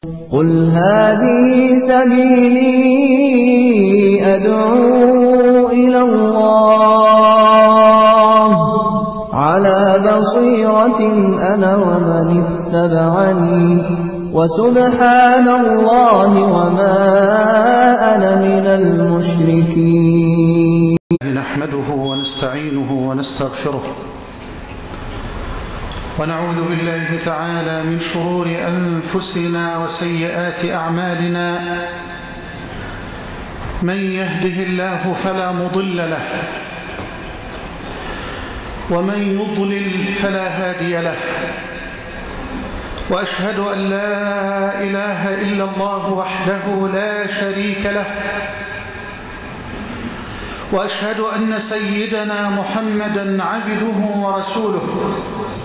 قل هذه سبيلي أدعو إلى الله على بصيرة أنا ومن اتبعني وسبحان الله وما أنا من المشركين. نحمده ونستعينه ونستغفره ونعوذ بالله تعالى من شرور أنفسنا وسيئات أعمالنا. من يهده الله فلا مضل له ومن يضلل فلا هادي له، وأشهد أن لا إله إلا الله وحده لا شريك له، وأشهد أن سيدنا محمدًا عبده ورسوله.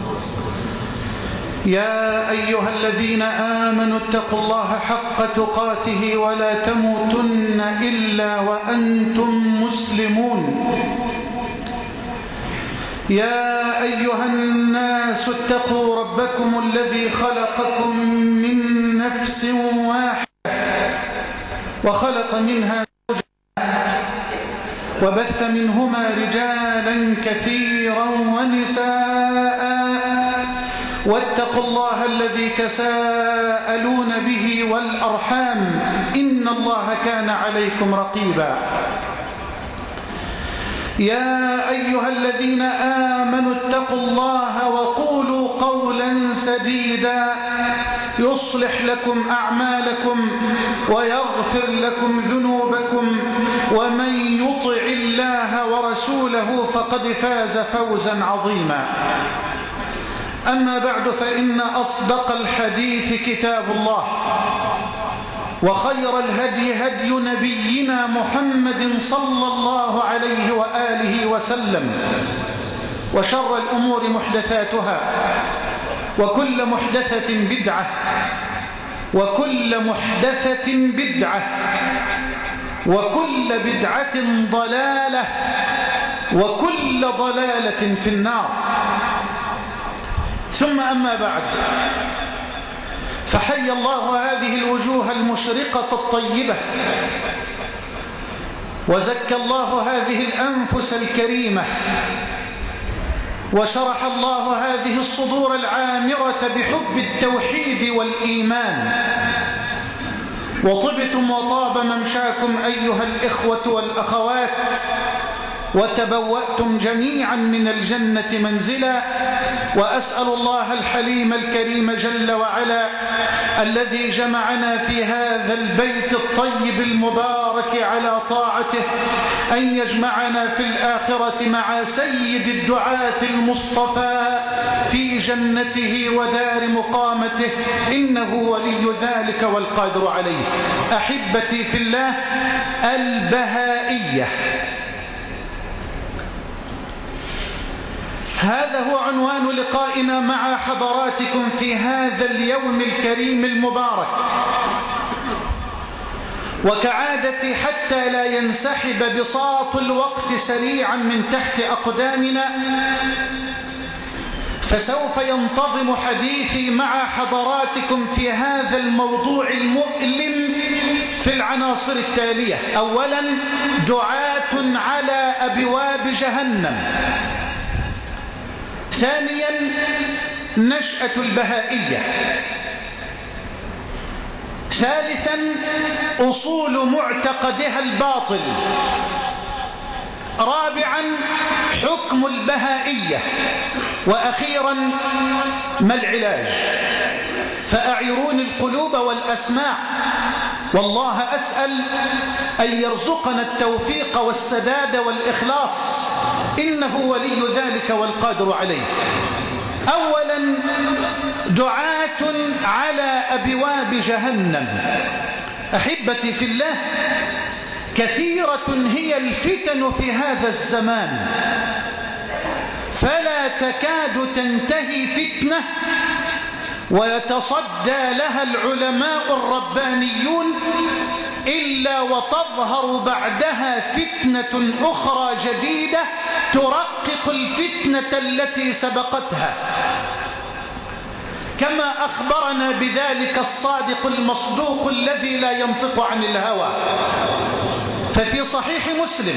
يا أيها الذين آمنوا اتقوا الله حق تقاته ولا تموتن إلا وأنتم مسلمون. يا أيها الناس اتقوا ربكم الذي خلقكم من نفس واحدة وخلق منها زوجها وبث منهما رجالا كثيرا ونساء، واتقوا الله الذي تساءلون به والأرحام إن الله كان عليكم رقيبا. يا أيها الذين آمنوا اتقوا الله وقولوا قولا سديدا يصلح لكم أعمالكم ويغفر لكم ذنوبكم، ومن يطع الله ورسوله فقد فاز فوزا عظيما. أما بعد، فإن أصدق الحديث كتاب الله، وخير الهدي هدي نبينا محمد صلى الله عليه وآله وسلم، وشر الأمور محدثاتها، وكل محدثة بدعة، وكل محدثة بدعة، وكل بدعة ضلالة، وكل ضلالة في النار. ثم أما بعد، فحي الله هذه الوجوه المشرقة الطيبة، وزكى الله هذه الأنفس الكريمة، وشرح الله هذه الصدور العامرة بحب التوحيد والإيمان، وطبتم وطاب ممشاكم أيها الإخوة والأخوات، وتبوأتم جميعا من الجنة منزلا. وأسأل الله الحليم الكريم جل وعلا الذي جمعنا في هذا البيت الطيب المبارك على طاعته أن يجمعنا في الآخرة مع سيد الدعاة المصطفى في جنته ودار مقامته، إنه ولي ذلك والقادر عليه. أحبتي في الله، البهائية، هذا هو عنوان لقائنا مع حضراتكم في هذا اليوم الكريم المبارك. وكعادتي حتى لا ينسحب بساط الوقت سريعا من تحت أقدامنا، فسوف ينتظم حديثي مع حضراتكم في هذا الموضوع المؤلم في العناصر التالية. أولا، دعاة على أبواب جهنم. ثانيا، نشأة البهائية. ثالثا، أصول معتقدها الباطل. رابعا، حكم البهائية. وأخيرا، ما العلاج؟ فأعيروني القلوب والأسماع، والله أسأل أن يرزقنا التوفيق والسداد والإخلاص، إنه ولي ذلك والقادر عليه. أولا، دعاة على أبواب جهنم. أحبتي في الله، كثيرة هي الفتن في هذا الزمان، فلا تكاد تنتهي فتنة ويتصدى لها العلماء الربانيون إلا وتظهر بعدها فتنة أخرى جديدة ترقق الفتنة التي سبقتها. كما كما أخبرنا بذلك الصادق المصدوق الذي لا ينطق عن الهوى. ففي صحيح مسلم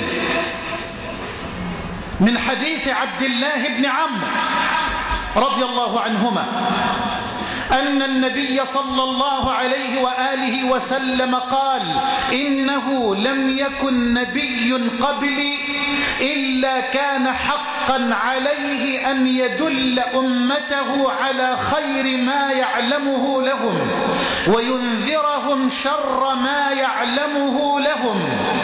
من حديث عبد الله بن عمرو رضي الله عنهما أن النبي صلى الله عليه وآله وسلم قال: إنه لم يكن نبي قبلي إلا كان حقا عليه أن يدل أمته على خير ما يعلمه لهم وينذرهم شر ما يعلمه لهم،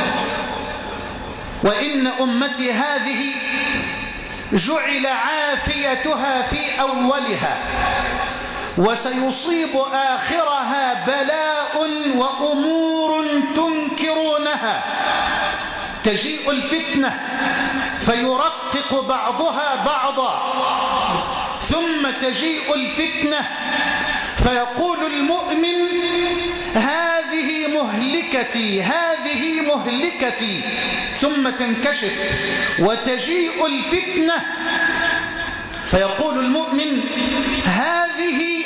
وإن أمتي هذه جعل عافيتها في أولها وسيصيب آخرها بلاء وأمور تنكرونها. تجيء الفتنة فيرقق بعضها بعضا، ثم تجيء الفتنة فيقول المؤمن: هذه مهلكتي، هذه مهلكتي، ثم تنكشف وتجيء الفتنة فيقول المؤمن: هذه.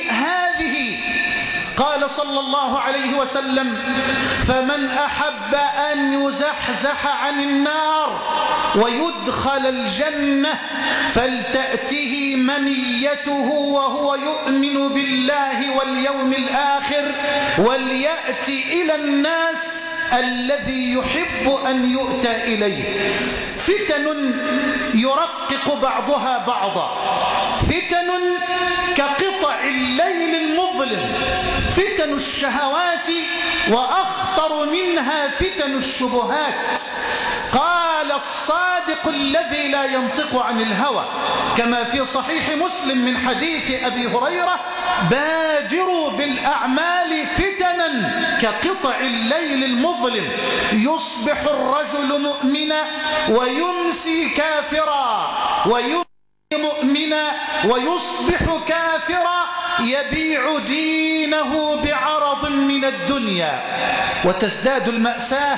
قال صلى الله عليه وسلم: فمن أحب أن يزحزح عن النار ويدخل الجنة فلتأته منيته وهو يؤمن بالله واليوم الآخر وليأت إلى الناس الذي يحب أن يؤتى إليه. فتن يرقق بعضها بعضا، فتن كقطع الليل المظلم، فتن الشهوات، وأخطر منها فتن الشبهات. قال الصادق الذي لا ينطق عن الهوى كما في صحيح مسلم من حديث أبي هريرة: بادروا بالأعمال فتنا كقطع الليل المظلم، يصبح الرجل مؤمنا ويمسي كافرا، ويمسي مؤمنا ويصبح كافرا، يبيع دينه بعرض من الدنيا. وتزداد المأساة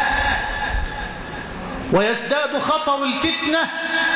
ويزداد خطر الفتنة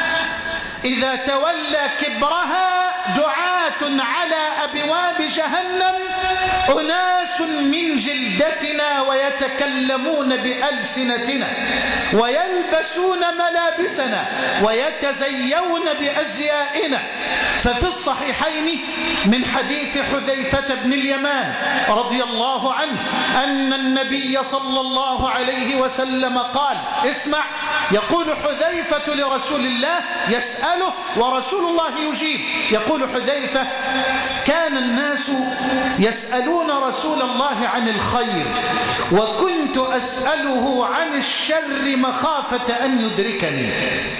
إذا تولى كبرها دعاة على أبواب جهنم، أناس من جلدتنا ويتكلمون بألسنتنا ويلبسون ملابسنا ويتزيون بأزيائنا. ففي الصحيحين من حديث حذيفة بن اليمان رضي الله عنه أن النبي صلى الله عليه وسلم قال: اسمع، يقول حذيفة لرسول الله يسأله ورسول الله يجيب. يقول حذيفة: كان الناس يسألون رسول الله عن الخير وكنت أسأله عن الشر مخافة أن يدركني.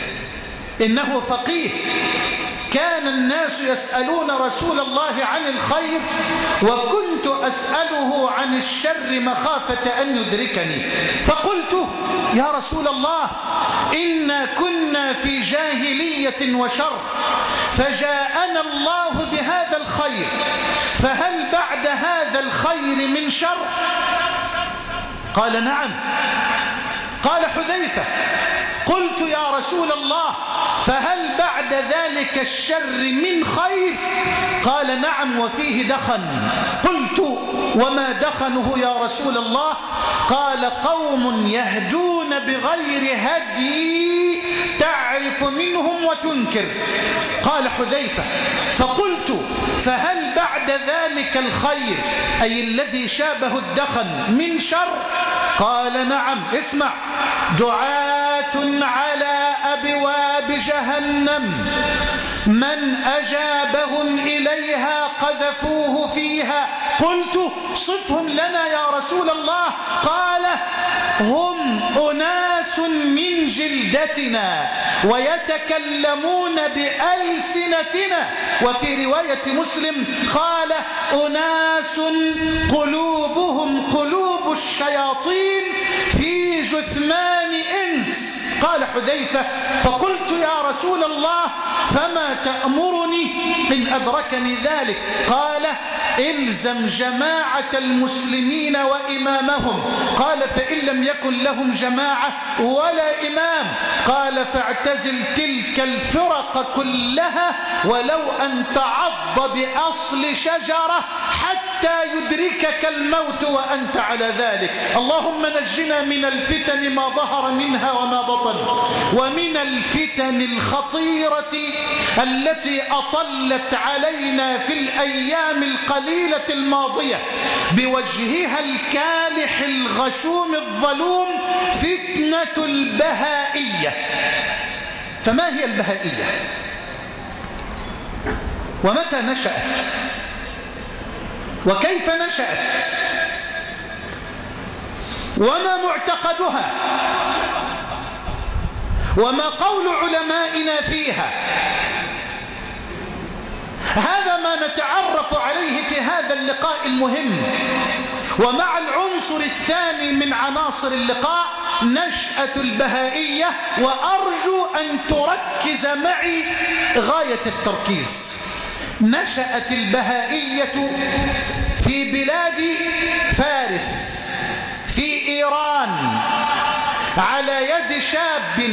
إنه فقيه. كان الناس يسألون رسول الله عن الخير وكنت أسأله عن الشر مخافة أن يدركني. فقلت: يا رسول الله، إنا كنا في جاهلية وشر فجاءنا الله بهذا الخير، فهل بعد هذا الخير من شر؟ قال: نعم. قال حذيفة: قلت: يا رسول الله، فهل بعد ذلك الشر من خير؟ قال: نعم، وفيه دخن. قلت: وما دخنه يا رسول الله؟ قال: قوم يهدون بغير هدي تعرف منهم وتنكر. قال حذيفة: فقلت: فهل بعد ذلك الخير أي الذي شابه الدخن من شر؟ قال: نعم. اسمع: دعاة على أبواب جهنم من أجابهم إليها قذفوه فيها. قلت: صفهم لنا يا رسول الله. قال: هم أناس من جلدتنا ويتكلمون بألسنتنا. وفي رواية مسلم قال: أناس قلوبهم قلوب الشياطين في جثمان إنس. قال حذيفة: فقلت: يا رسول الله، فما تأمرني إن أدركني ذلك؟ قال: الزم جماعة المسلمين وإمامهم. قال فإن لم يكن لهم جماعة ولا إمام، قال فاعتزل تلك الفرق كلها ولو أن تعض بأصل شجرة حتى يدركك الموت وأنت على ذلك. اللهم نجنا من الفتن ما ظهر منها وما بطن، ومن الفتن الخطيرة التي أطلت علينا في الأيام القليلة الماضية بوجهها الكالح الغشوم الظلوم، فتنة البهائية. فما هي البهائية؟ ومتى نشأت؟ وكيف نشأت؟ وما معتقدها؟ وما قول علمائنا فيها؟ هذا ما نتعرف عليه في هذا اللقاء المهم. ومع العنصر الثاني من عناصر اللقاء نشأة البهائية، وأرجو أن تركز معي غاية التركيز. نشأت البهائية في بلاد فارس في إيران على يد شاب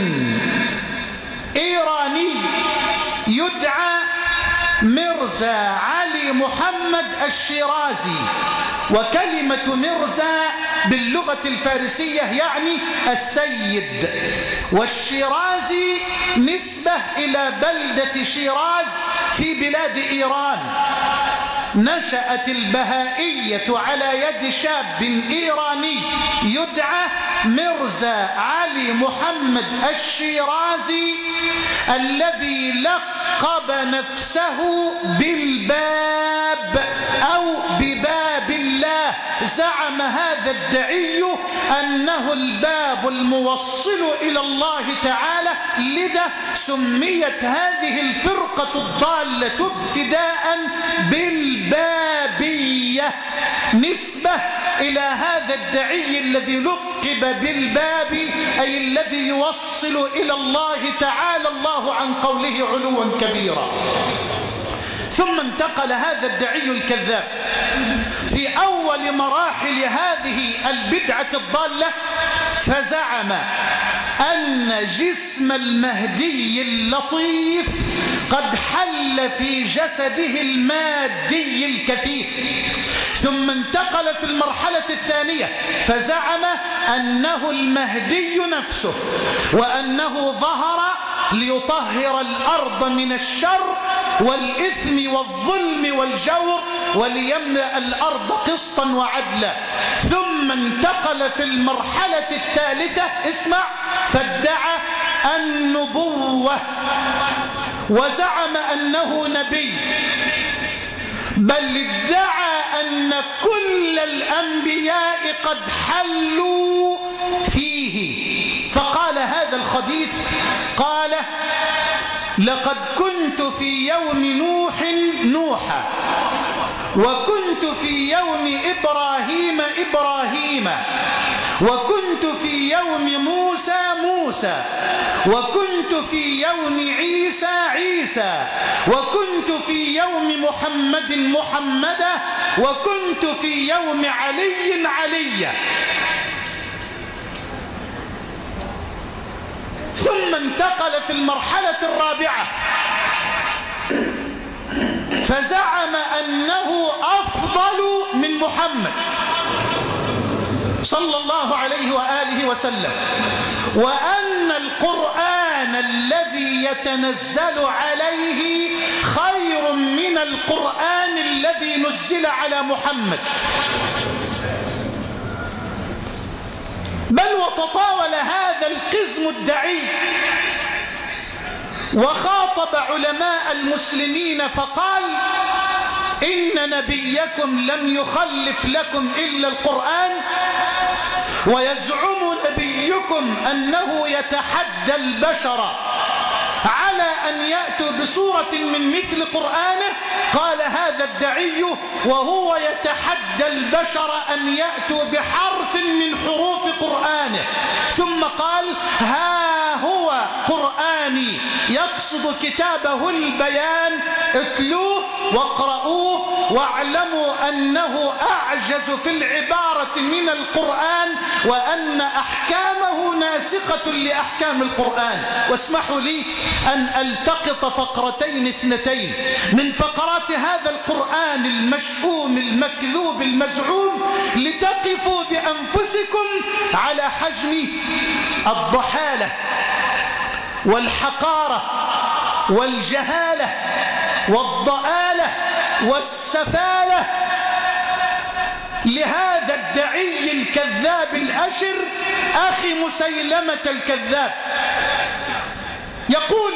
إيراني يدعى مرزا علي محمد الشيرازي. وكلمة مرزا باللغة الفارسية يعني السيد، والشيرازي نسبة إلى بلدة شيراز في بلاد إيران. نشأت البهائية على يد شاب إيراني يدعى مرزا علي محمد الشيرازي، الذي لقب نفسه بالباب أو بباب الله. زعم هذا الدعي أنه الباب الموصل إلى الله تعالى، لذا سميت هذه الفرقة الضالة ابتداء بالبابية، نسبة إلى هذا الدعي الذي لقب بالباب، أي الذي يوصل إلى الله تعالى الله عن قوله علوا كبيرا. ثم انتقل هذا الدعي الكذاب في أول مراحل هذه البدعة الضالة، فزعم أن جسم المهدي اللطيف قد حل في جسده المادي الكثيف. ثم انتقل في المرحلة الثانية فزعم أنه المهدي نفسه، وأنه ظهر ليطهر الأرض من الشر والإثم والظلم والجور وليملأ الأرض قسطا وعدلا. ثم انتقل في المرحلة الثالثة، اسمع، فادعى النبوة وزعم أنه نبي، بل ادعى أن كل الأنبياء قد حلوا فيه. فقال هذا الخبيث، قال لقد كنت في يوم نوح نوحا، وكنت في يوم إبراهيم إبراهيما، وكنت في يوم موسى موسى، وكنت في يوم عيسى عيسى، وكنت في يوم محمد محمدا، وكنت في يوم علي عليا. ثم انتقل في المرحلة الرابعة فزعم أنه أفضل من محمد صلى الله عليه وآله وسلم، وأن القرآن الذي يتنزل عليه خير من القرآن الذي نزل على محمد. بل وتطاول هذا القزم الدعي وخاطب علماء المسلمين فقال: إن نبيكم لم يخلف لكم إلا القرآن، ويزعم نبيكم أنه يتحدى البشر على أن يأتوا بسورة من مثل قرآنه. قال هذا الدعي وهو يتحدى البشر أن يأتوا بحرف من حروف قرآنه، ثم قال: ها ما هو قرآني يقصد كتابه البيان اتلوه واقرؤوه واعلموا أنه أعجز في العبارة من القرآن، وأن أحكامه ناسخة لأحكام القرآن. واسمحوا لي أن ألتقط فقرتين اثنتين من فقرات هذا القرآن المشؤوم المكذوب المزعوم لتقفوا بأنفسكم على حجم الضحالة والحقارة والجهالة والضآلة والسفالة لهذا الدعي الكذاب الأشر أخي مسيلمة الكذاب. يقول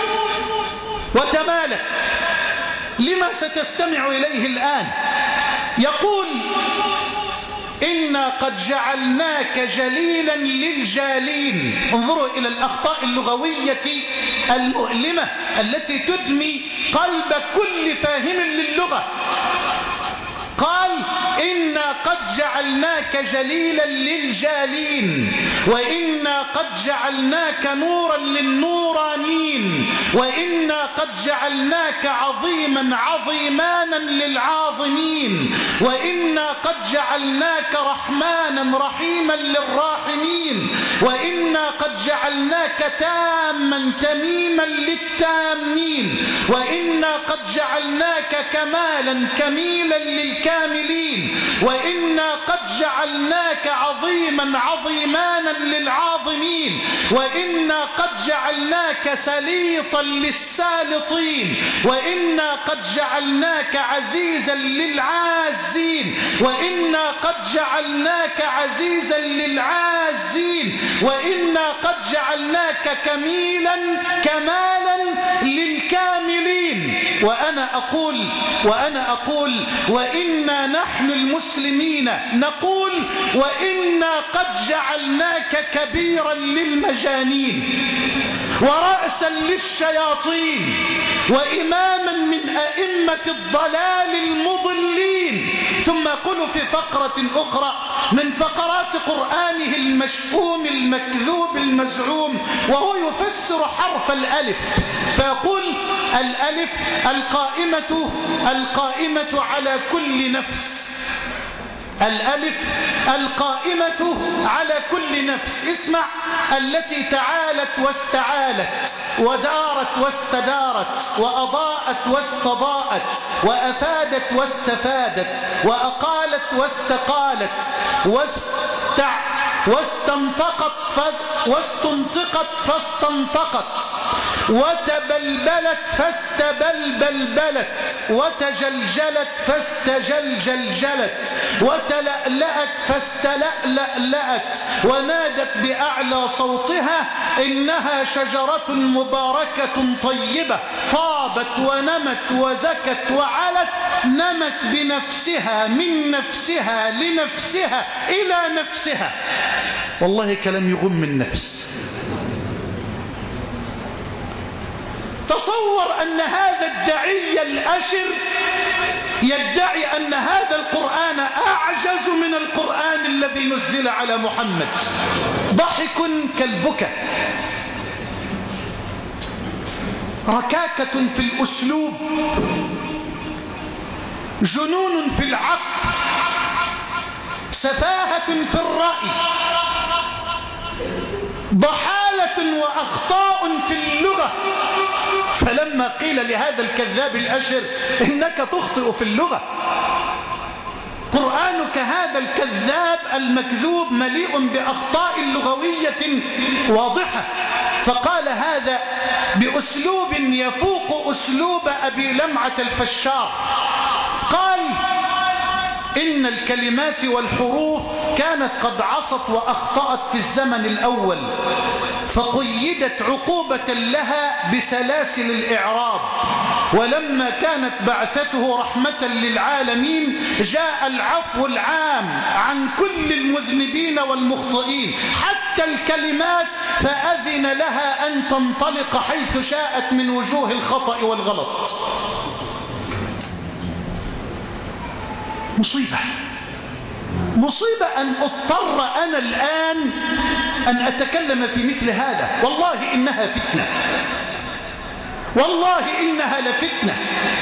وتمالك لما ستستمع إليه الآن. يقول إنا قد جعلناك جليلا للجالين. انظروا إلى الأخطاء اللغوية المؤلمة التي تدمي قلب كل فاهم للغة. قال إنا قد جعلناك جليلا للجالين، وإنا قد جعلناك نورا للنورانين، وإنا قد جعلناك عظيما عظيمانا للعاظمين، وإنا قد جعلناك رحمانا رحيما للراحمين، وإنا قد جعلناك تاما تميما للتامين، وإنا قد جعلناك كمالا كميلا للكاملين، وإنا قد جعلناك عظيما عظيمانا للعاظمين، وإنا قد جعلناك سليطا للسالطين، وإنا قد جعلناك عزيزا للعازين، وإنا قد جعلناك عزيزا للعازين، وإنا قد جعلناك كمالا للكاملين. وأنا أقول وإنا نحن المسلمين نقول وإنا قد جعلناك كبيرا للمجانين ورأسا للشياطين وإماما من أئمة الضلال المضلين. ثم يقول في فقرة أخرى من فقرات قرآنه المشؤوم المكذوب المزعوم وهو يفسر حرف الألف فيقول الألف القائمة على كل نفس. الألف القائمة على كل نفس. اسمع: التي تعالت واستعالت ودارت واستدارت وأضاءت واستضاءت وأفادت واستفادت وأقالت واستقالت واستنطقت فاستنطقت وتبلبلت فاستبلبلت وتجلجلت فاستجلجلجلت وتلألأت فاستلألأت ونادت بأعلى صوتها إنها شجرة مباركة طيبة طابت ونمت وزكت وعلت نمت بنفسها من نفسها لنفسها إلى نفسها. والله كلام يغم النفس. تصور أن هذا الداعي الأشر يدعي أن هذا القرآن أعجز من القرآن الذي نزل على محمد. ضحك كالبكا، ركاكة في الأسلوب، جنون في العقل، سفاهة في الرأي، ضحالة وأخطاء في اللغة. فلما قيل لهذا الكذاب الأشر إنك تخطئ في اللغة، قرآنك هذا الكذاب المكذوب مليء بأخطاء لغوية واضحة، فقال هذا بأسلوب يفوق أسلوب أبي لمعة الفشار. قال إن الكلمات والحروف كانت قد عصت وأخطأت في الزمن الأول، فقيدت عقوبة لها بسلاسل الإعراب، ولما كانت بعثته رحمة للعالمين جاء العفو العام عن كل المذنبين والمخطئين حتى الكلمات، فأذن لها أن تنطلق حيث شاءت من وجوه الخطأ والغلط. مصيبة أن أضطر أنا الآن أن أتكلم في مثل هذا. والله إنها فتنة، والله إنها لفتنة،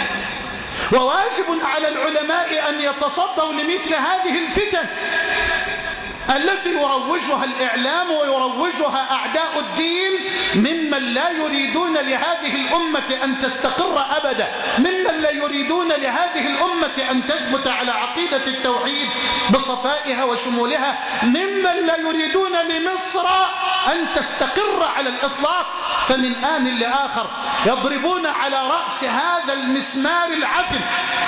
وواجب على العلماء أن يتصدوا لمثل هذه الفتن التي يروجها الإعلام ويروجها أعداء الدين ممن لا يريدون لهذه الأمة أن تستقر أبدا، ممن لا يريدون لهذه الأمة أن تثبت على عقيدة التوحيد بصفائها وشمولها، ممن لا يريدون لمصر أن تستقر على الإطلاق. فمن آن لآخر يضربون على رأس هذا المسمار العفن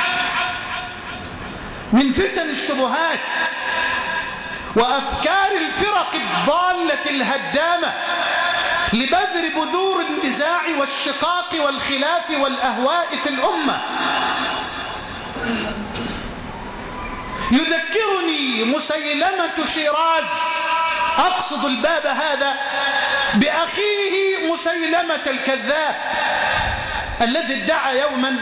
من فتن الشبهات وأفكار الفرق الضالة الهدامة لبذر بذور النزاع والشقاق والخلاف والأهواء في الأمة. يذكرني مسيلمة شيراز، أقصد الباب هذا بأخيه مسيلمة الكذاب الذي ادعى يوما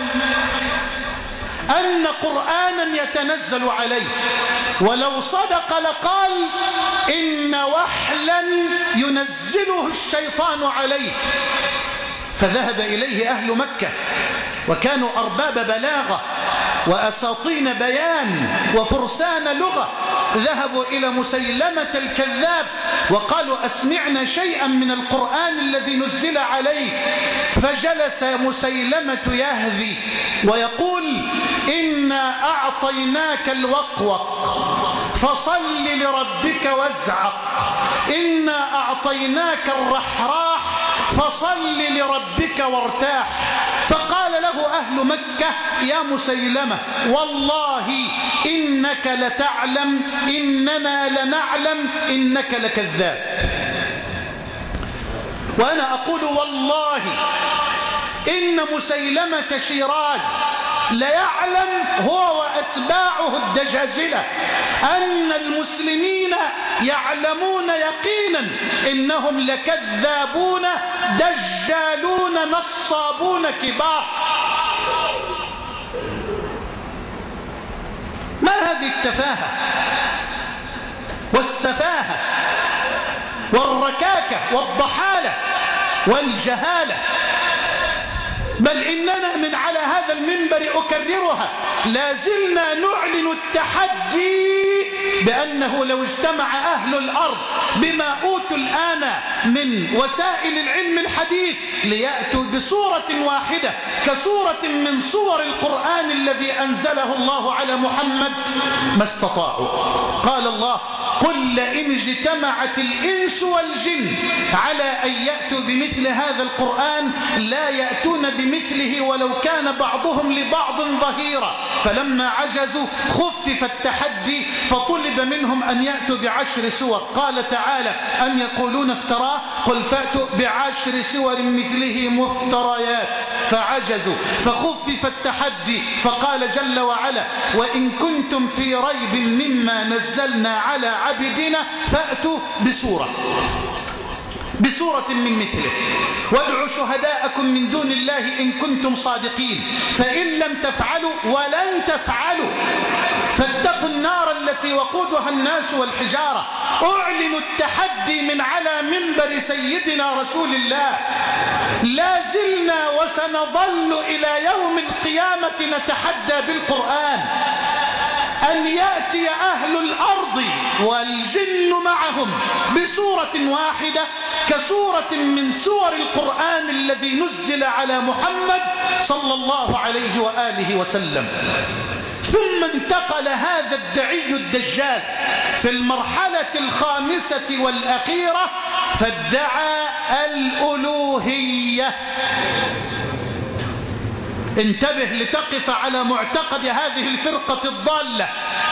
أن قرآنا يتنزل عليه، ولو صدق لقال إن وحلا ينزله الشيطان عليه. فذهب إليه أهل مكة وكانوا أرباب بلاغة وأساطين بيان وفرسان لغة، ذهبوا إلى مسيلمة الكذاب وقالوا أسمعنا شيئا من القرآن الذي نزل عليه. فجلس مسيلمة يهذي ويقول إنا أعطيناك الوقوق فصل لربك وازعق، إنا أعطيناك الرحراح فصل لربك وارتاح. فقال له أهل مكة يا مسيلمة والله إنك لتعلم إننا لنعلم إنك لكذاب. وأنا أقول والله إن مسيلمة شيراز ليعلم هو وأتباعه الدجاجلة أن المسلمين يعلمون يقينا إنهم لكذابون دجالون نصابون كبار. ما هذه التفاهة والسفاهة والركاكة والضحالة والجهالة؟ بل إننا من على هذا المنبر أكررها لازلنا نعلن التحدي بأنه لو اجتمع أهل الأرض بما أوتوا الآن من وسائل العلم الحديث ليأتوا بصورة واحدة كصورة من صور القرآن الذي أنزله الله على محمد ما استطاعوا. قال الله قل لئن اجتمعت الإنس والجن على أن يأتوا بمثل هذا القرآن لا يأتون بمثله ولو كان بعضهم لبعض ظهيرا. فلما عجزوا خفف التحدي فطلب منهم أن يأتوا ب10 سور. قال تعالى أم يقولون افتراه قل فأتوا ب10 سور مثله مفتريات فعجزوا فخفف التحدي. فقال جل وعلا وإن كنتم في ريب مما نزلنا على عبدنا فأتوا بسورة من مثله وادعوا شهداءكم من دون الله إن كنتم صادقين فإن لم تفعلوا ولن تفعلوا فاتقوا النار التي وقودها الناس والحجارة. أعلن التحدي من على منبر سيدنا رسول الله. لا زلنا وسنظل إلى يوم القيامة نتحدى بالقرآن أن يأتي أهل الأرض والجن معهم بسورة واحدة كسورة من سور القرآن الذي نزل على محمد صلى الله عليه وآله وسلم. ثم انتقل هذا الدعي الدجال في المرحلة 5 والأخيرة فادعى الألوهية. انتبه لتقف على معتقد هذه الفرقة الضالة.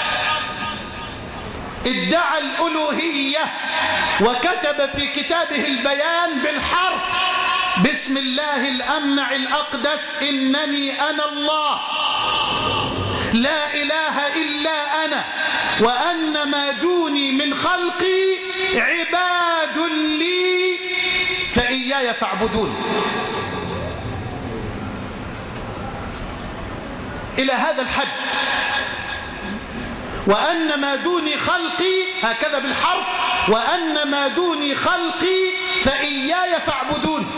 ادعى الألوهية وكتب في كتابه البيان بالحرف بسم الله الأمنع الأقدس إنني أنا الله لا إله إلا أنا وأن ما دوني من خلقي عباد لي فإياي فاعبدون. إلى هذا الحد. وأن ما دوني خلقي هكذا بالحرف وأن ما دوني خلقي فإياي فاعبدون.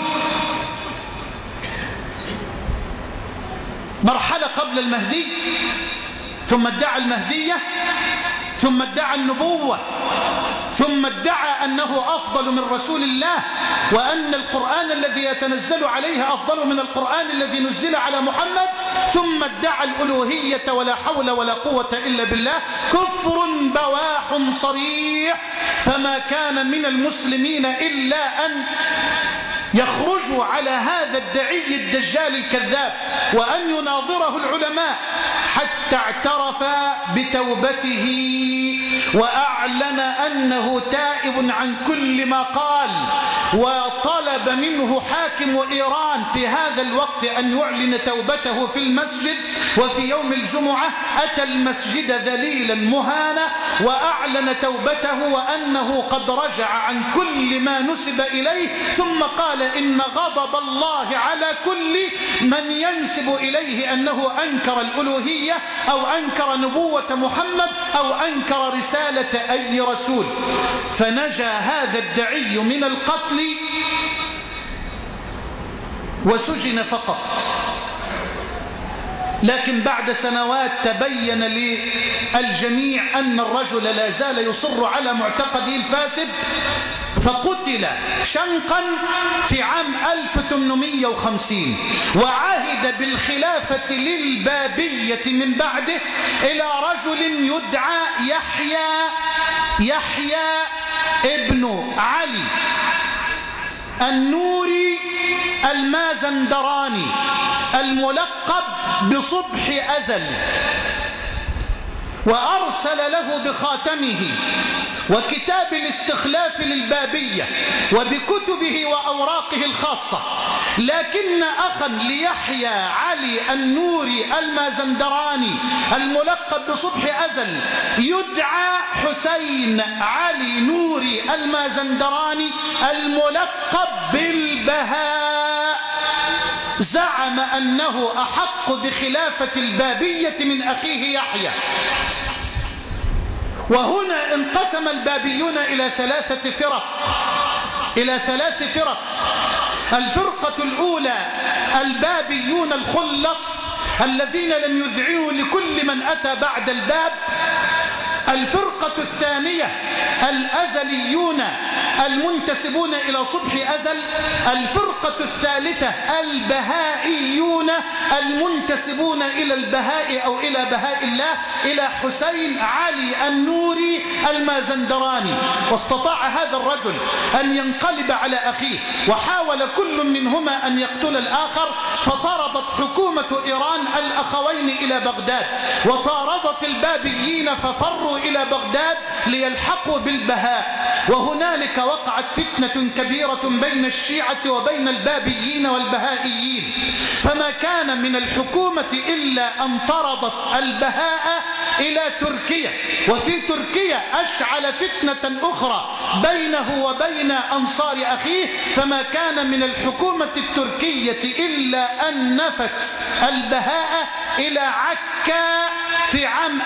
مرحلة قبل المهدي، ثم ادعى المهدية، ثم ادعى النبوة، ثم ادعى أنه أفضل من رسول الله، وأن القرآن الذي يتنزل عليه أفضل من القرآن الذي نزل على محمد، ثم ادعى الألوهية ولا حول ولا قوة إلا بالله. كفر بواح صريح. فما كان من المسلمين إلا أن يخرجوا على هذا الدعي الدجال الكذاب وأن يناظره العلماء حتى اعترف بتوبته وأعلن أنه تائب عن كل ما قال. وطلب منه حاكم إيران في هذا الوقت أن يعلن توبته في المسجد، وفي يوم الجمعة أتى المسجد ذليلا مهانا وأعلن توبته وأنه قد رجع عن كل ما نسب إليه، ثم قال إن غضب الله على كل من ينسب إليه أنه أنكر الألوهية أو أنكر نبوة محمد أو أنكر رسالة أي رسول. فنجا هذا الدعي من القتل وسجن فقط. لكن بعد سنوات تبين للجميع أن الرجل لا زال يصر على معتقده الفاسد، فقتل شنقا في عام 1850، وعهد بالخلافة للبابية من بعده إلى رجل يدعى يحيى ابن علي النوري المازندراني الملقب بصبح أزل، وأرسل له بخاتمه وكتاب الاستخلاف للبابية وبكتبه وأوراقه الخاصة. لكن أخا ليحيى علي النوري المازندراني الملقب بصبح أزل يدعى حسين علي نوري المازندراني الملقب بالبهاء، زعم أنه أحق بخلافة البابية من أخيه يحيى. وهنا انقسم البابيون إلى ثلاث فرق. الفرقة الأولى البابيون الخلص الذين لم يذعنوا لكل من أتى بعد الباب. الفرقة الثانية الأزليون المنتسبون إلى صبح أزل. الفرقة الثالثة البهائيون المنتسبون إلى البهاء أو إلى بهاء الله، إلى حسين علي النوري المازندراني. واستطاع هذا الرجل أن ينقلب على أخيه، وحاول كل منهما أن يقتل الآخر، فطاردت حكومة إيران الأخوين إلى بغداد، وطاردت البابيين ففروا إلى بغداد ليلحقوا بالبهاء. وهنالك وقعت فتنة كبيرة بين الشيعة وبين البابيين والبهائيين، فما كان من الحكومة إلا أن طردت البهاء إلى تركيا، وفي تركيا أشعل فتنة أخرى بينه وبين أنصار أخيه، فما كان من الحكومة التركية إلا أن نفت البهاء إلى عكا في عام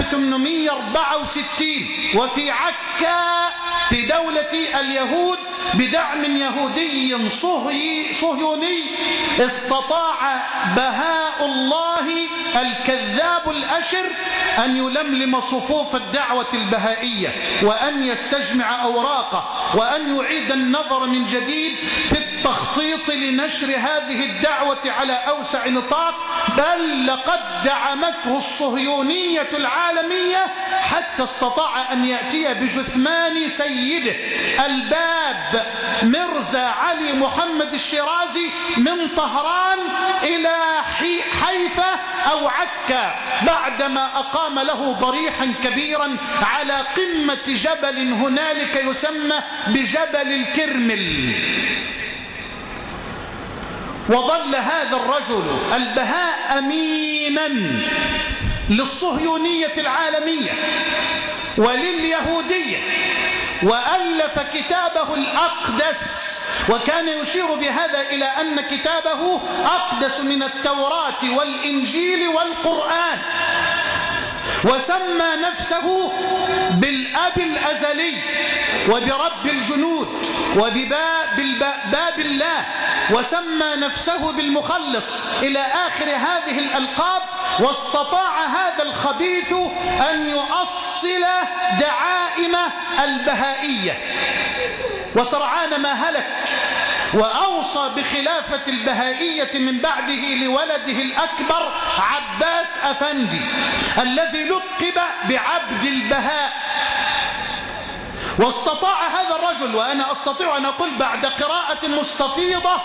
1864. وفي عكا في دولة اليهود بدعم يهودي صهيوني استطاع بهاء الله الكذاب الأشر أن يلملم صفوف الدعوة البهائية، وأن يستجمع أوراقه، وأن يعيد النظر من جديد في التخطيط لنشر هذه الدعوة على أوسع نطاق. بل لقد دعمته الصهيونية العالمية حتى استطاع أن يأتي بجثمان سيده الباب مرزا علي محمد الشيرازي من طهران إلى حيفا أو عكا، بعدما أقام له ضريحا كبيرا على قمة جبل هنالك يسمى بجبل الكرمل. وظل هذا الرجل البهاء أمينا للصهيونية العالمية ولليهودية، وألف كتابه الأقدس، وكان يشير بهذا إلى أن كتابه أقدس من التوراة والإنجيل والقرآن، وسمى نفسه بالأب الأزلي وبرب الجنود وبباب الله، وسمى نفسه بالمخلص إلى آخر هذه الألقاب. واستطاع هذا الخبيث أن يؤصل دعائم البهائية، وسرعان ما هلك، وأوصى بخلافة البهائية من بعده لولده الأكبر عباس أفندي الذي لقب بعبد البهاء. واستطاع هذا الرجل، وأنا أستطيع أن أقول بعد قراءة مستفيضة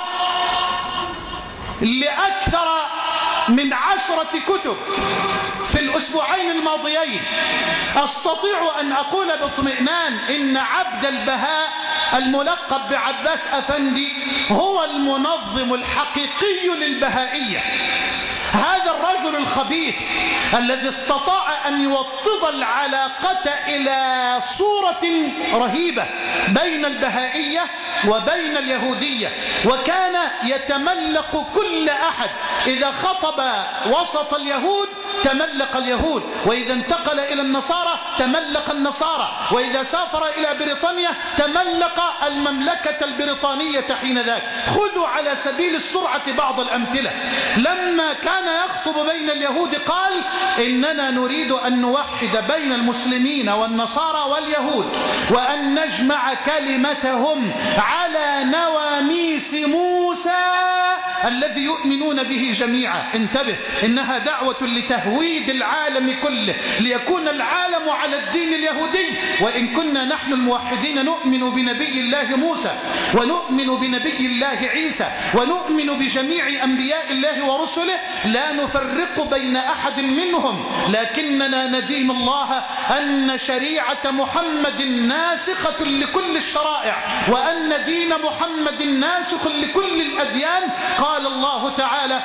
لأكثر من 10 كتب في الأسبوعين الماضيين، أستطيع أن أقول باطمئنان إن عبد البهاء الملقب بعباس أفندي هو المنظم الحقيقي للبهائية. هذا الرجل الخبيث الذي استطاع أن يوطد العلاقة إلى صورة رهيبة بين البهائية وبين اليهودية، وكان يتملق كل أحد. إذا خطب وسط اليهود تملق اليهود، وإذا انتقل إلى النصارى تملق النصارى، وإذا سافر إلى بريطانيا تملق المملكة البريطانية حين ذاك. خذوا على سبيل السرعة بعض الأمثلة. لما كان يخطب بين اليهود قال: إننا نريد أن نوحد بين المسلمين والنصارى واليهود، وأن نجمع كلمتهم على نواميس موسى الذي يؤمنون به جميعا. انتبه، إنها دعوة لتهويد العالم كله ليكون العالم على الدين اليهودي. وإن كنا نحن الموحدين نؤمن بنبي الله موسى، ونؤمن بنبي الله عيسى، ونؤمن بجميع أنبياء الله ورسله، لا نفرق بين أحد منهم، لكننا ندين الله أن شريعة محمد ناسخة لكل الشرائع، وأن دين محمد ناسخ لكل الأديان. قال الله تعالى: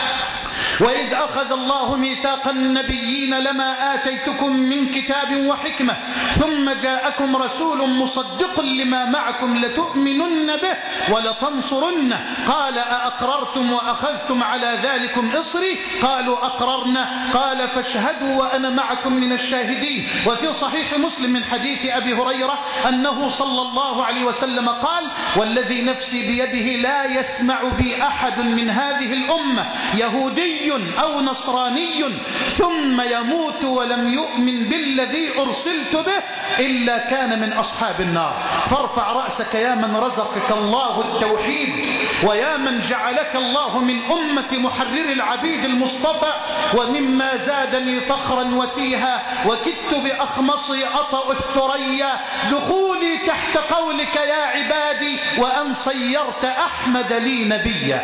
وإذ أخذ الله ميثاق النبيين لما آتيتكم من كتاب وحكمة ثم جاءكم رسول مصدق لما معكم لتؤمنن به ولتنصرنه قال أأقررتم وأخذتم على ذلكم إصري قالوا أقررنا قال فاشهدوا وأنا معكم من الشاهدين. وفي صحيح مسلم من حديث أبي هريرة أنه صلى الله عليه وسلم قال: والذي نفسي بيده لا يسمع بي أحد من هذه الأمة يهودي أو نصراني ثم يموت ولم يؤمن بالذي أرسلت به إلا كان من أصحاب النار. فارفع رأسك يا من رزقك الله التوحيد، ويا من جعلك الله من أمة محرر العبيد المصطفى. ومما زادني فخرا وتيها وكدت بأخمصي أطأ الثريا دخولي تحت قولك يا عبادي وأن صيرت أحمد لي نبيا.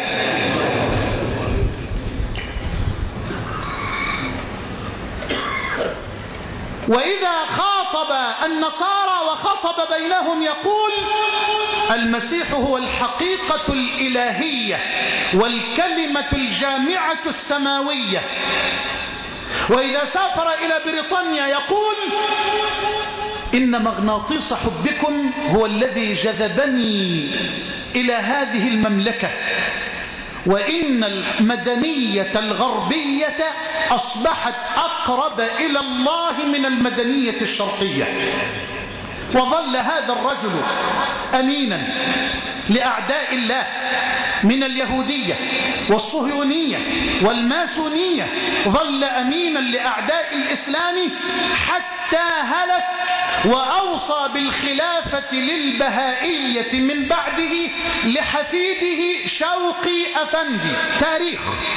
وإذا خاطب النصارى وخطب بينهم يقول: المسيح هو الحقيقة الإلهية والكلمة الجامعة السماوية. وإذا سافر إلى بريطانيا يقول: إن مغناطيس حبكم هو الذي جذبني إلى هذه المملكة، وإن المدنية الغربية أصبحت أقرب إلى الله من المدنية الشرقية. وظل هذا الرجل أمينا لأعداء الله من اليهودية والصهيونية والماسونية، ظل أمينا لأعداء الإسلام حتى هلك، وأوصى بالخلافة للبهائية من بعده لحفيده شوقي أفندي. تاريخ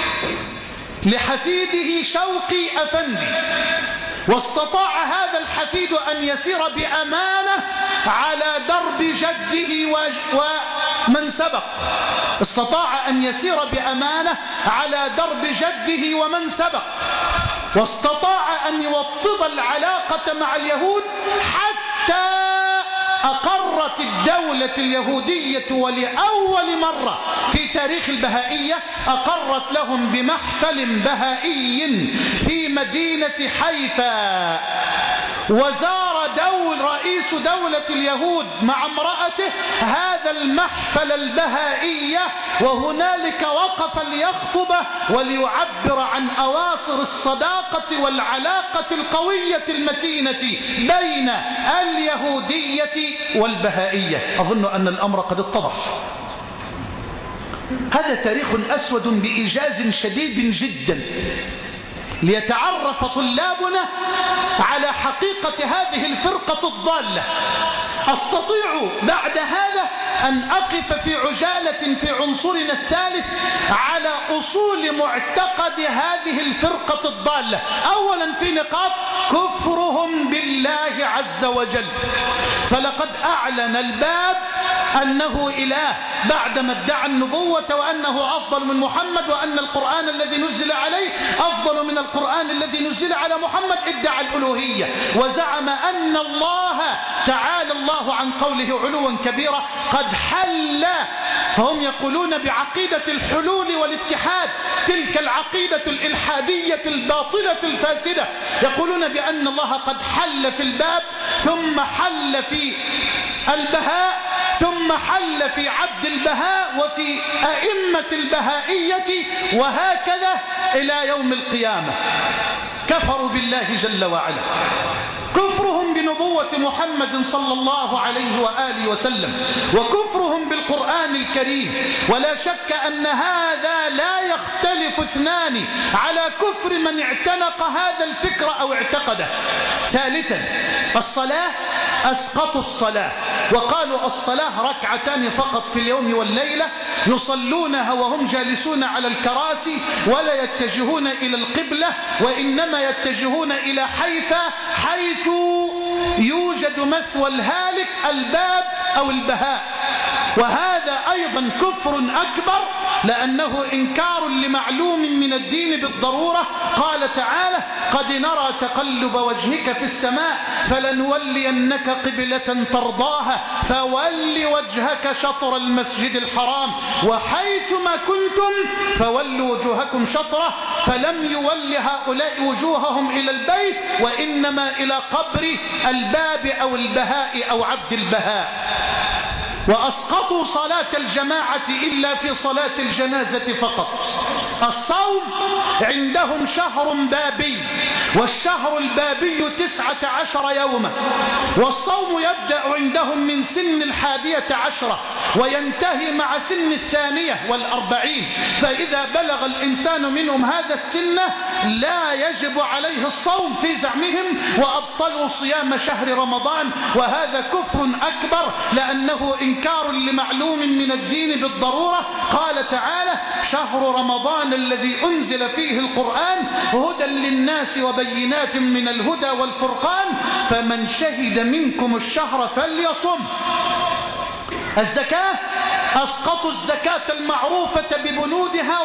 لحفيده شوقي أفندي. واستطاع هذا الحفيد أن يسير بأمانة على درب جده ومن سبق. استطاع أن يسير بأمانة على درب جده ومن سبق، واستطاع أن يوطد العلاقة مع اليهود حتى أقرت الدولة اليهودية ولأول مرة في تاريخ البهائية أقرت لهم بمحفل بهائي في مدينة حيفا. وزار رئيس دولة اليهود مع امرأته هذا المحفل البهائية، وهنالك وقف ليخطب وليعبر عن أواصر الصداقة والعلاقة القوية المتينة بين اليهودية والبهائية. أظن أن الأمر قد اتضح. هذا تاريخ أسود بإيجاز شديد جدا، ليتعرف طلابنا على حقيقة هذه الفرقة الضالة. أستطيع بعد هذا أن أقف في عجالة في عنصرنا الثالث على أصول معتقد هذه الفرقة الضالة. أولا في نقاط كفرهم بالله عز وجل، فلقد أعلن الباب أنه إله بعدما ادعى النبوة وأنه أفضل من محمد، وأن القرآن الذي نزل عليه أفضل من القرآن الذي نزل على محمد. ادعى الألوهية وزعم أن الله تعالى الله عن قوله علوا كبيرا قد حل، فهم يقولون بعقيدة الحلول والاتحاد، تلك العقيدة الإلحادية الباطلة الفاسدة. يقولون بأن الله قد حل في الباب، ثم حل في البهاء، ثم حل في عبد البهاء وفي أئمة البهائية، وهكذا إلى يوم القيامة. كفروا بالله جل وعلا. كفرهم بنبوة محمد صلى الله عليه وآله وسلم، وكفرهم بالقرآن الكريم. ولا شك أن هذا لا يختلف اثنان على كفر من اعتنق هذا الفكر أو اعتقده. ثالثا الصلاة، أسقطوا الصلاة وقالوا الصلاة ركعتان فقط في اليوم والليلة، يصلونها وهم جالسون على الكراسي ولا يتجهون إلى القبلة، وإنما يتجهون إلى حيث يوجد مثوى الهالك، الباب أو البهاء. وهذا أيضا كفر أكبر، لأنه إنكار لمعلوم من الدين بالضرورة. قال تعالى قد نرى تقلب وجهك في السماء فلنولينك قبلة ترضاها فول وجهك شطر المسجد الحرام وحيثما كنتم فولوا وجوهكم شطره، فلم يول هؤلاء وجوههم إلى البيت وإنما إلى قبر الباب أو البهاء أو عبد البهاء. وأسقطوا صلاة الجماعة إلا في صلاة الجنازة فقط. الصوم عندهم شهر بابي، والشهر البابي 19 يوما، والصوم يبدأ عندهم من سن 11 وينتهي مع سن 42، فإذا بلغ الإنسان منهم هذا السن لا يجب عليه الصوم في زعمهم، وأبطلوا صيام شهر رمضان. وهذا كفر أكبر، لأنه إنكار لمعلوم من الدين بالضرورة. قال تعالى شهر رمضان الذي أنزل فيه القرآن هدى للناس وبينات من الهدى والفرقان فمن شهد منكم الشهر فليصم. الزكاة، أسقطوا الزكاة المعروفة ببنودها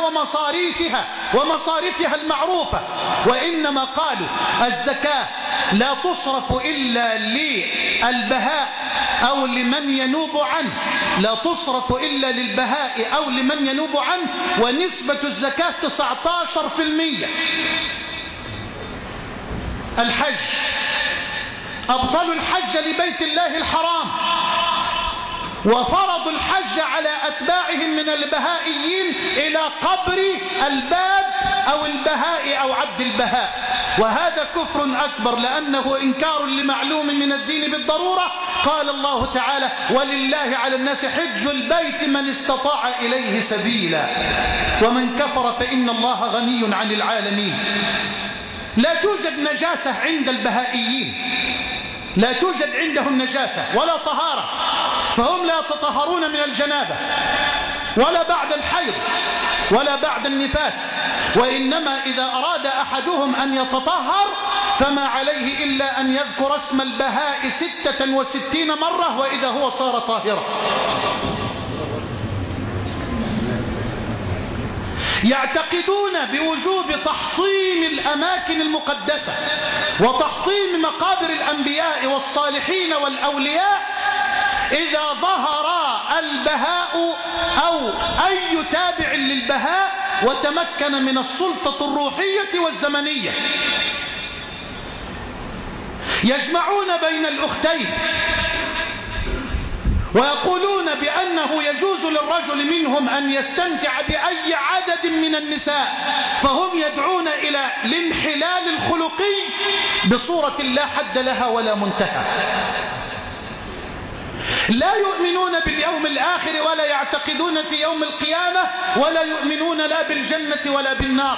ومصاريفها المعروفة، وإنما قالوا الزكاة لا تصرف إلا للبهاء أو لمن ينوب عنه، لا تصرف إلا للبهاء أو لمن ينوب عنه، ونسبة الزكاة 19%. الحج، أبطلوا الحج لبيت الله الحرام، وفرضوا الحج على أتباعهم من البهائيين إلى قبر الباب أو البهاء أو عبد البهاء. وهذا كفر أكبر، لأنه إنكار لمعلوم من الدين بالضرورة. قال الله تعالى ولله على الناس حج البيت من استطاع إليه سبيلا ومن كفر فإن الله غني عن العالمين. لا توجد نجاسة عند البهائيين، لا توجد عندهم نجاسة ولا طهارة، فهم لا يتطهرون من الجنابة ولا بعد الحيض ولا بعد النفاس، وإنما إذا أراد أحدهم أن يتطهر فما عليه إلا أن يذكر اسم البهاء 66 مرة وإذا هو صار طاهرا. يعتقدون بوجوب تحطيم الأماكن المقدسة وتحطيم مقابر الأنبياء والصالحين والأولياء إذا ظهر البهاء أو أي تابع للبهاء وتمكن من السلطة الروحية والزمنية. يجمعون بين الأختين ويقولون بأنه يجوز للرجل منهم أن يستمتع بأي عدد من النساء، فهم يدعون إلى الانحلال الخلقي بصورة لا حد لها ولا منتهى. لا يؤمنون باليوم الآخر ولا يعتقدون في يوم القيامة ولا يؤمنون لا بالجنة ولا بالنار.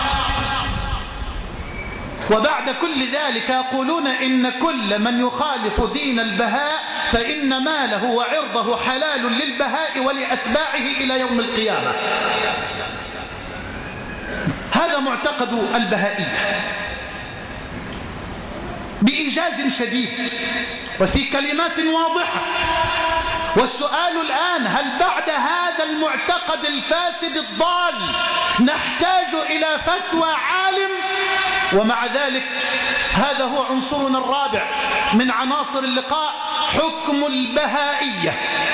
وبعد كل ذلك يقولون إن كل من يخالف دين البهاء فإن ماله وعرضه حلال للبهاء ولأتباعه إلى يوم القيامة. هذا معتقد البهائية بإيجاز شديد وفي كلمات واضحة. والسؤال الآن: هل بعد هذا المعتقد الفاسد الضال نحتاج إلى فتوى عالم؟ ومع ذلك هذا هو عنصرنا الرابع من عناصر اللقاء: حكم البهائية.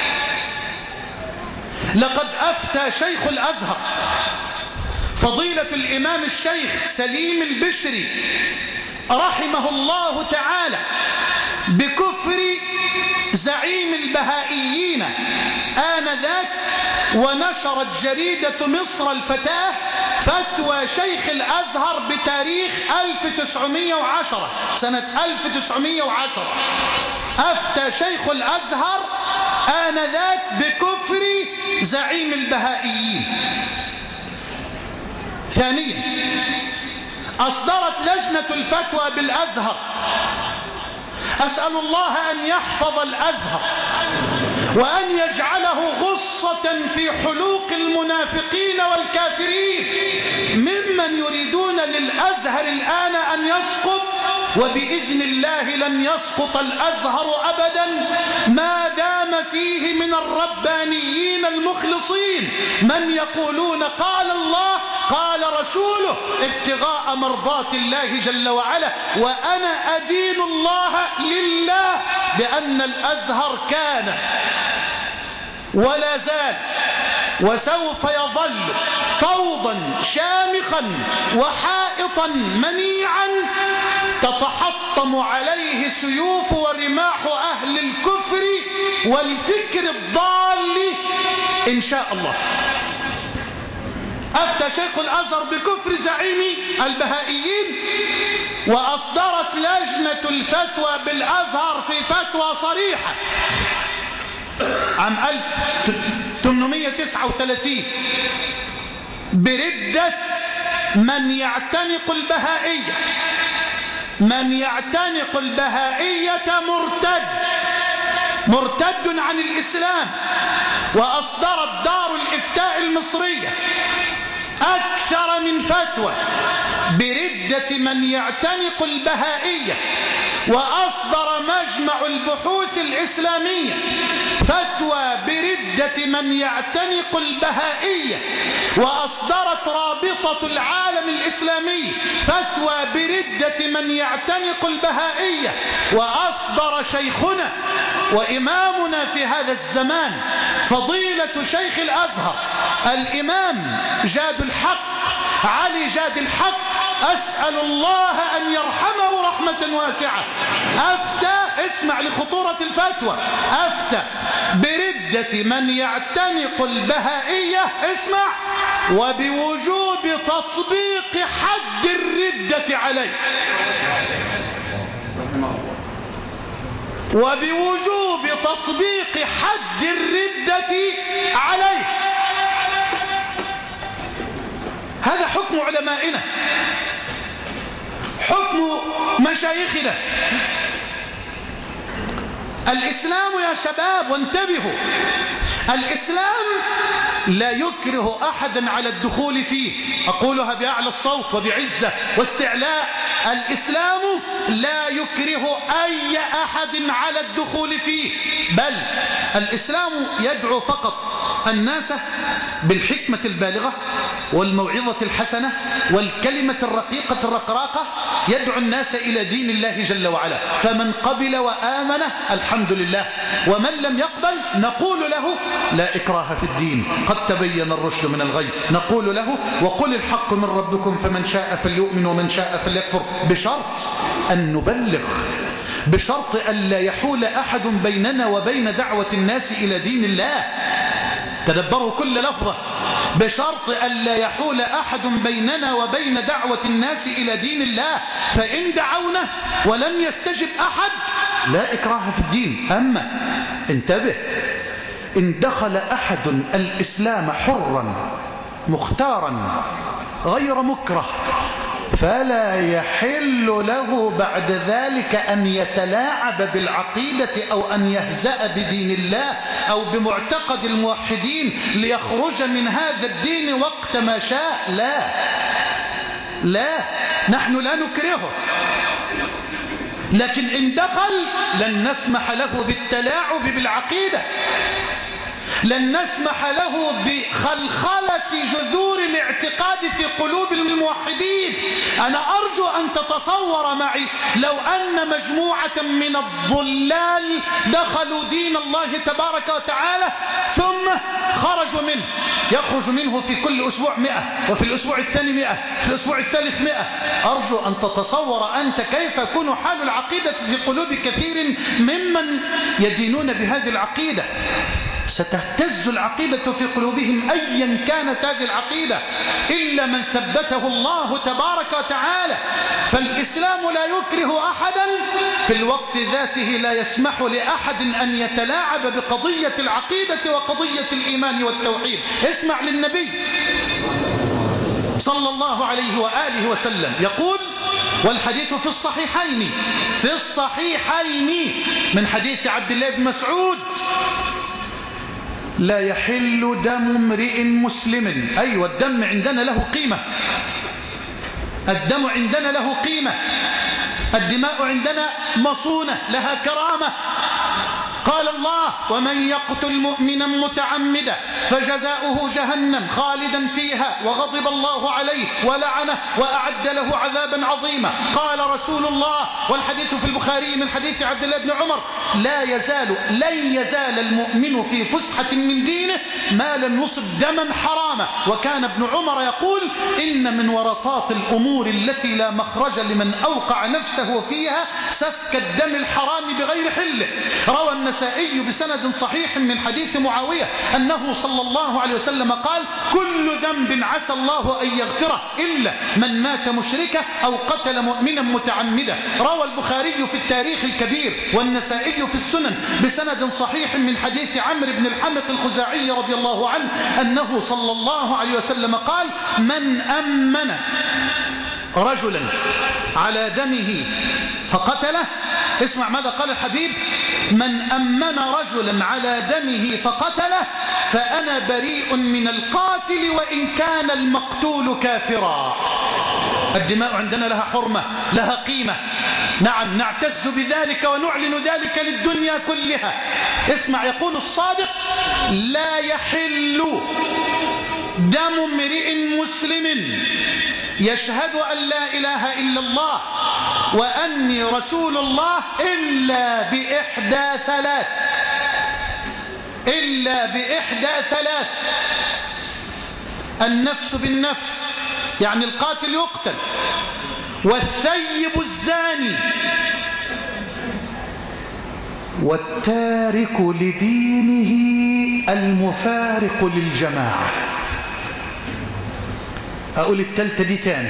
لقد أفتى شيخ الأزهر فضيلة الإمام الشيخ سليم البشري رحمه الله تعالى بكفر زعيم البهائيين آنذاك، ونشرت جريدة مصر الفتاة فتوى شيخ الأزهر بتاريخ 1910 سنة 1910. أفتى شيخ الأزهر آنذاك بكفر زعيم البهائيين. ثانيا، أصدرت لجنة الفتوى بالأزهر، أسأل الله أن يحفظ الأزهر وأن يجعله غصة في حلوق المنافقين والكافرين ممن يريدون للأزهر الآن أن يسقط، وبإذن الله لن يسقط الأزهر أبدا ما دام فيه من الربانيين المخلصين من يقولون قال الله قال رسوله ابتغاء مرضات الله جل وعلا. وأنا أدين الله لله بأن الأزهر كان ولا زال وسوف يظل طوضا شامخا وحائطا منيعا تتحطم عليه سيوف ورماح أهل الكفر والفكر الضال إن شاء الله. أفتى شيخ الأزهر بكفر زعيم البهائيين، وأصدرت لجنة الفتوى بالأزهر في فتوى صريحة عام 1839 بردة من يعتنق البهائية. من يعتنق البهائية مرتد عن الإسلام. وأصدرت دار الإفتاء المصرية أكثر من فتوى بردة من يعتنق البهائية. وأصدر مجمع البحوث الإسلامية فتوى بردة من يعتنق البهائية. وأصدرت رابطة العالم الإسلامي فتوى بردة من يعتنق البهائية. وأصدر شيخنا وإمامنا في هذا الزمان فضيلة شيخ الأزهر الإمام جاد الحق علي جاد الحق، أسأل الله أن يرحمه رحمة واسعة، أفتى، اسمع لخطورة الفتوى، أفتى بردة من يعتنق البهائية، اسمع، وبوجوب تطبيق حد الردة عليه، وبوجوب تطبيق حد الردة عليه. هذا حكم علمائنا، حكم مشايخنا. الإسلام يا شباب وانتبهوا، الإسلام لا يكره أحدا على الدخول فيه، أقولها بأعلى الصوت وبعزة واستعلاء، الإسلام لا يكره أي أحد على الدخول فيه، بل الإسلام يدعو فقط الناس بالحكمة البالغة والموعظة الحسنة والكلمة الرقيقة الرقراقة، يدعو الناس إلى دين الله جل وعلا. فمن قبل وآمن الحمد لله، ومن لم يقبل نقول له لا إكراه في الدين، قد تبين الرشد من الغي، نقول له وقل الحق من ربكم فمن شاء فليؤمن ومن شاء فليكفر، بشرط أن نبلغ بشرط ألا يحول أحد بيننا وبين دعوة الناس إلى دين الله. تدبروا كل لفظة، بشرط ألا يحول أحد بيننا وبين دعوة الناس إلى دين الله. فإن دعونا ولم يستجب أحد لا إكراه في الدين. أما انتبه، إن دخل أحد الإسلام حرا مختارا غير مكره فلا يحل له بعد ذلك أن يتلاعب بالعقيدة أو أن يهزأ بدين الله أو بمعتقد الموحدين ليخرج من هذا الدين وقت ما شاء. لا، نحن لا نكرهه، لكن إن دخل لن نسمح له بالتلاعب بالعقيدة، لن نسمح له بخلخلة جذور الاعتقاد في قلوب الموحدين. أنا أرجو أن تتصور معي لو أن مجموعة من الضلال دخلوا دين الله تبارك وتعالى ثم خرجوا منه، يخرج منه في كل أسبوع 100 وفي الأسبوع الثاني 100 في الأسبوع الثالث 100. أرجو أن تتصور أنت كيف يكون حال العقيدة في قلوب كثير ممن يدينون بهذه العقيدة. ستهتز العقيدة في قلوبهم أيا كانت هذه العقيدة إلا من ثبته الله تبارك وتعالى. فالإسلام لا يكره أحدا، في الوقت ذاته لا يسمح لأحد أن يتلاعب بقضية العقيدة وقضية الإيمان والتوحيد. اسمع للنبي صلى الله عليه وآله وسلم يقول، والحديث في الصحيحين من حديث عبد الله بن مسعود: لا يحل دم امرئ مسلم. أيوة، الدم عندنا له قيمة، الدم عندنا له قيمة، الدماء عندنا مصونة لها كرامة. قال الله: ومن يقتل مؤمنا متعمدا فجزاؤه جهنم خالدا فيها وغضب الله عليه ولعنه وأعد له عذابا عظيما. قال رسول الله، والحديث في البخاري من حديث عبد الله بن عمر: لن يزال المؤمن في فسحة من دينه ما لم يصب دما حراما. وكان ابن عمر يقول: إن من ورطات الأمور التي لا مخرج لمن أوقع نفسه فيها سفك الدم الحرام بغير حله. روى النسائي بسند صحيح من حديث معاوية أنه صلى الله عليه وسلم قال: كل ذنب عسى الله أن يغفره إلا من مات مشركا أو قتل مؤمنا متعمدا. روى البخاري في التاريخ الكبير والنسائي في السنن بسند صحيح من حديث عمرو بن الحمق الخزاعي رضي الله عنه أنه صلى الله عليه وسلم قال: من أمن رجلا على دمه فقتله. اسمع ماذا قال الحبيب: من أمن رجلا على دمه فقتله فأنا بريء من القاتل وإن كان المقتول كافرا. الدماء عندنا لها حرمة، لها قيمة، نعم نعتز بذلك ونعلن ذلك للدنيا كلها. اسمع، يقول الصادق: لا يحل دم امرئ مسلم يشهد أن لا إله إلا الله وأني رسول الله إلا بإحدى ثلاث: النفس بالنفس، يعني القاتل يقتل، والثيب الزاني، والتارك لدينه المفارق للجماعة. أقول التالتة دي تاني: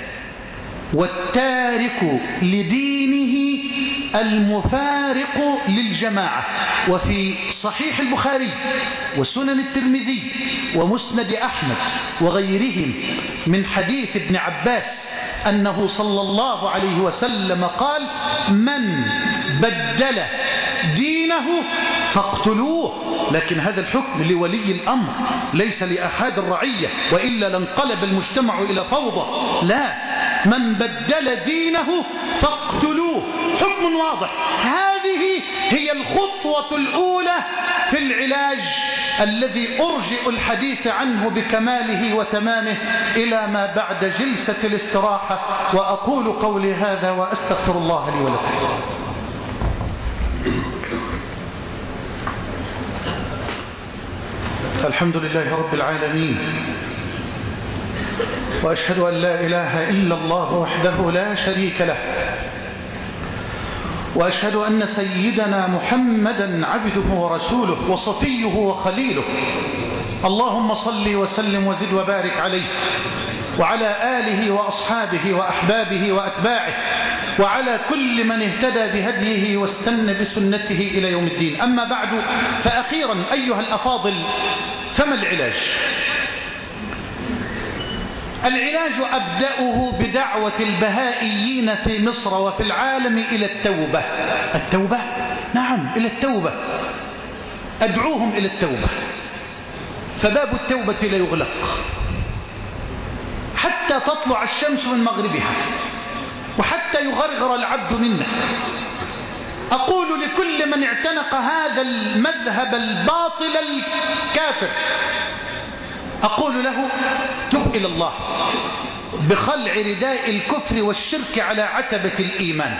والتارك لدينه المفارق للجماعة. وفي صحيح البخاري وسنن الترمذي ومسند أحمد وغيرهم من حديث ابن عباس أنه صلى الله عليه وسلم قال: من بدل دينه فاقتلوه. لكن هذا الحكم لولي الأمر ليس لأحد الرعية، وإلا لانقلب المجتمع إلى فوضى. لا، من بدل دينه فاقتلوه، حكم واضح. هذه هي الخطوة الأولى في العلاج الذي أرجئ الحديث عنه بكماله وتمامه إلى ما بعد جلسة الاستراحة. وأقول قولي هذا وأستغفر الله لي ولكم. الحمد لله رب العالمين، وأشهد أن لا إله إلا الله وحده لا شريك له، وأشهد أن سيدنا محمدا عبده ورسوله وصفيه وخليله. اللهم صل وسلم وزد وبارك عليه وعلى آله وأصحابه وأحبابه وأتباعه وعلى كل من اهتدى بهديه واستنى بسنته إلى يوم الدين. أما بعد، فأخيرا أيها الأفاضل، فما العلاج؟ العلاج أبدأه بدعوة البهائيين في مصر وفي العالم إلى التوبة. التوبة؟ نعم، إلى التوبة. أدعوهم إلى التوبة، فباب التوبة لا يغلق حتى تطلع الشمس من مغربها وحتى يغرغر العبد منه. أقول لكل من اعتنق هذا المذهب الباطل الكافر، أقول له: تب إلى الله بخلع رداء الكفر والشرك على عتبة الإيمان،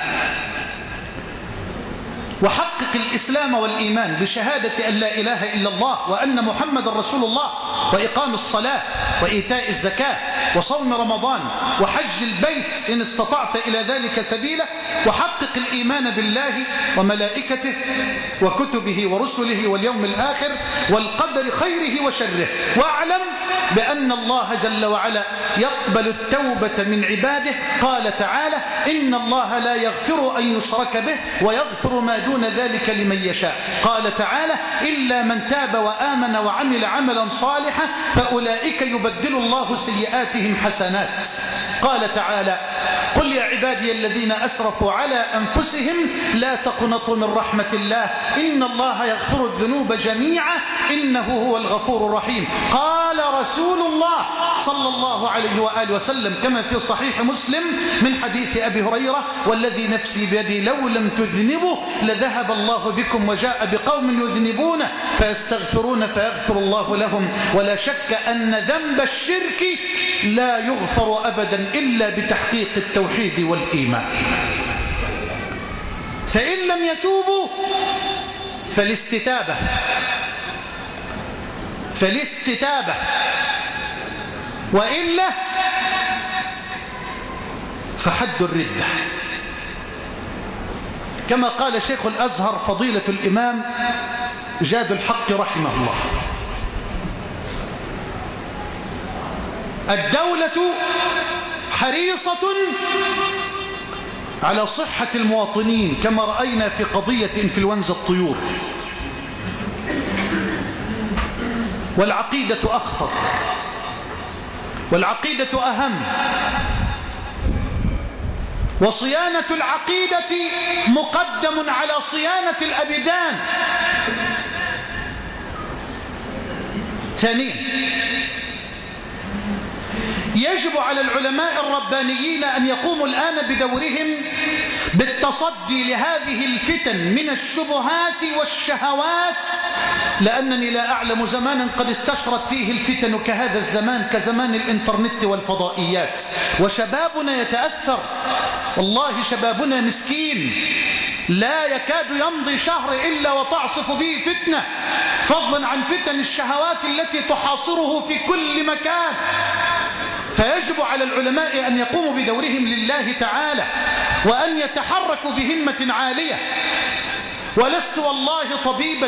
وحقق الإسلام والإيمان بشهادة أن لا إله إلا الله وأن محمد رسول الله، وإقام الصلاة وإيتاء الزكاة وصوم رمضان وحج البيت إن استطعت إلى ذلك سبيلا، وحقق الإيمان بالله وملائكته وكتبه ورسله واليوم الآخر والقدر خيره وشره، واعلم بأن الله جل وعلا يقبل التوبة من عباده. قال تعالى: إن الله لا يغفر أن يشرك به ويغفر ما دون ذلك لمن يشاء. قال تعالى: إلا من تاب وآمن وعمل عملا صالحا فأولئك يبدل الله سيئاتهم حسنات. قال تعالى: قل يا عبادي الذين أسرفوا على أنفسهم لا تقنطوا من رحمة الله إن الله يغفر الذنوب جميعا إنه هو الغفور الرحيم. قال رسول الله صلى الله عليه وآله وسلم كما في صحيح مسلم من حديث أبي هريرة: والذي نفسي بيدي لو لم تذنبوا لذهب الله بكم وجاء بقوم يذنبون فيستغفرون فيغفر الله لهم. ولا شك أن ذنب الشرك لا يغفر أبدا إلا بتحقيق التوحيد والإيمان. فإن لم يتوبوا فالاستتابة وإلا فحد الردة، كما قال شيخ الأزهر فضيلة الإمام جاد الحق رحمه الله: الدولة حريصة على صحة المواطنين كما رأينا في قضية إنفلونزا الطيور، والعقيدة أخطر والعقيدة أهم، وصيانة العقيدة مقدم على صيانة الأبدان. ثانيا، يجب على العلماء الربانيين أن يقوموا الآن بدورهم بالتصدي لهذه الفتن من الشبهات والشهوات، لأنني لا أعلم زمانا قد استشرت فيه الفتن كهذا الزمان، كزمان الإنترنت والفضائيات، وشبابنا يتأثر. والله شبابنا مسكين، لا يكاد يمضي شهر إلا وتعصف به فتنة، فضلا عن فتن الشهوات التي تحاصره في كل مكان. فيجب على العلماء أن يقوموا بدورهم لله تعالى وأن يتحركوا بهمة عالية. ولست والله طبيبا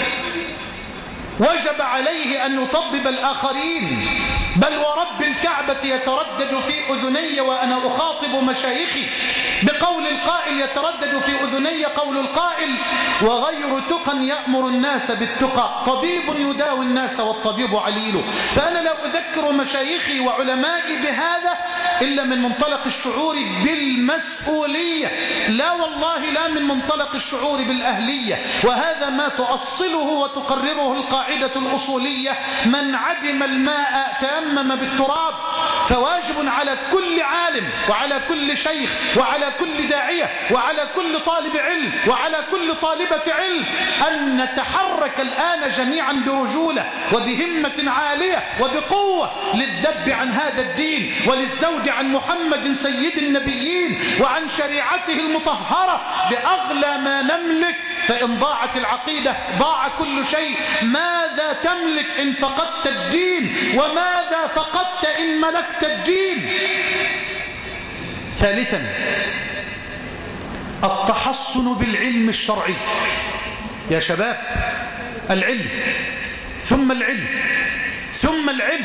وجب عليه أن يطبب الآخرين، بل ورب الكعبة يتردد في أذني وأنا أخاطب مشايخي بقول القائل، يتردد في أذني قول القائل: وغير تقى يأمر الناس بالتقى، طبيب يداوي الناس والطبيب عليل. فأنا لا أذكر مشايخي وعلمائي بهذا إلا من منطلق الشعور بالمسؤولية، لا والله لا من منطلق الشعور بالأهلية. وهذا ما تؤصله وتقرره القاعدة الأصولية: من عدم الماء تيمم بالتراب. فواجب على كل عالم وعلى كل شيخ وعلى كل داعية وعلى كل طالب علم وعلى كل طالبة علم أن نتحرك الآن جميعا برجولة وبهمة عالية وبقوة للذب عن هذا الدين وللزود عن محمد سيد النبيين وعن شريعته المطهرة بأغلى ما نملك. فإن ضاعت العقيدة ضاع كل شيء. ماذا تملك إن فقدت الدين؟ وماذا فقدت إن ملكت الدين؟ ثالثا، التحصن بالعلم الشرعي. يا شباب، العلم ثم العلم ثم العلم.